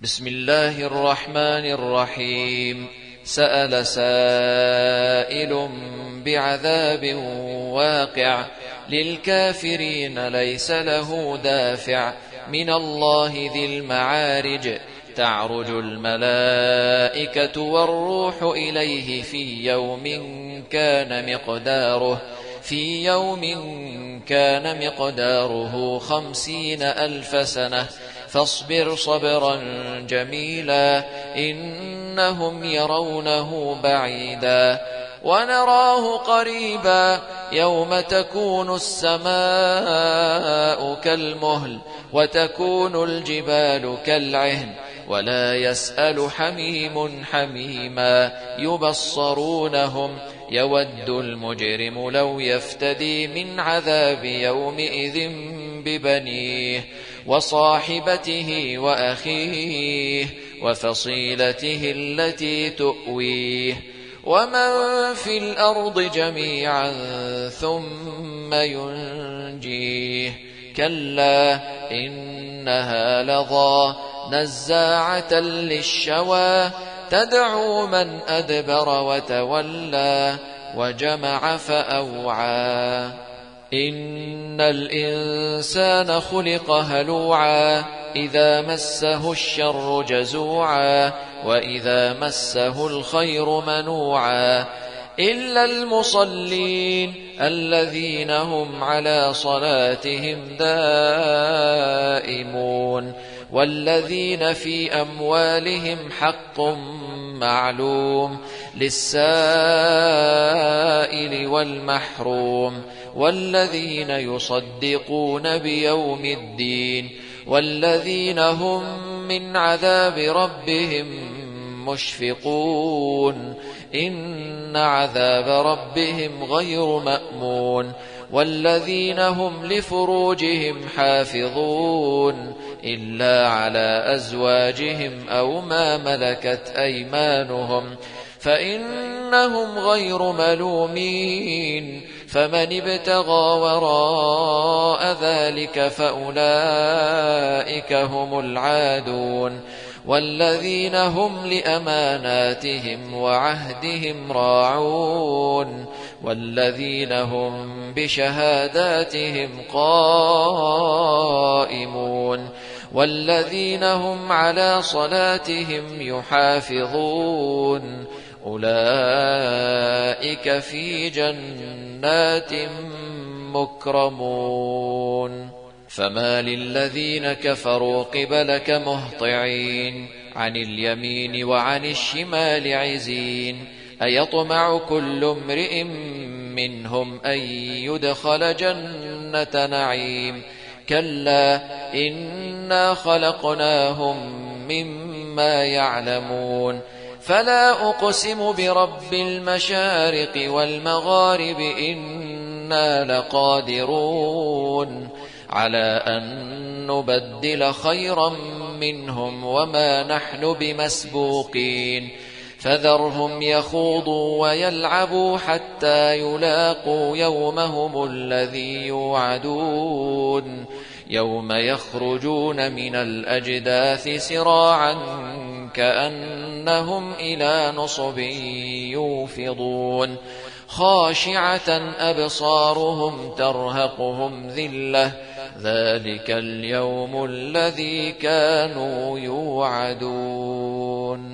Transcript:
بسم الله الرحمن الرحيم. سأل سائل بعذاب واقع للكافرين ليس له دافع من الله ذي المعارج. تعرج الملائكة والروح إليه في يوم كان مقداره 50,000 سنة فاصبر صبرا جميلا إنهم يرونه بعيدا ونراه قريبا يوم تكون السماء كالمهل وتكون الجبال كالعهن ولا يسأل حميم حميما يبصرونهم يود المجرم لو يفتدي من عذاب يومئذ ببنيه وصاحبته وأخيه وفصيلته التي تؤويه ومن في الأرض جميعا ثم ينجيه كلا إنها لظى نزاعة للشوى تدعو من أدبر وتولى وجمع فأوعى إن الإنسان خلق هلوعا إذا مسه الشر جزوعا وإذا مسه الخير منوعا إلا المصلين الذين هم على صلاتهم دائمون والذين في أموالهم حق معلوم للسائل والمحروم والذين يصدقون بيوم الدين والذين هم من عذاب ربهم مشفقون إن عذاب ربهم غير مأمون والذين هم لفروجهم حافظون إلا على أزواجهم أو ما ملكت أيمانهم فإنهم غير ملومين فمن ابتغى وراء ذلك فأولئك هم العادون والذين هم لأماناتهم وعهدهم راعون والذين هم بشهاداتهم قائمون والذين هم على صلاتهم يحافظون أولئك في جنات مكرمون فما للذين كفروا قبلك مهطعين عن اليمين وعن الشمال عزين أيطمع كل امرئ منهم أن يدخل جنة نعيم كلا إنا خلقناهم مما يعلمون فلا أقسم برب المشارق والمغارب إنا لقادرون على أن نبدل خيرا منهم وما نحن بمسبوقين فذرهم يخوضوا ويلعبوا حتى يلاقوا يومهم الذي يوعدون يوم يخرجون من الأجداث سراعا كأنهم إلى نصب يوفضون خاشعة أبصارهم ترهقهم ذلة ذلك اليوم الذي كانوا يوعدون.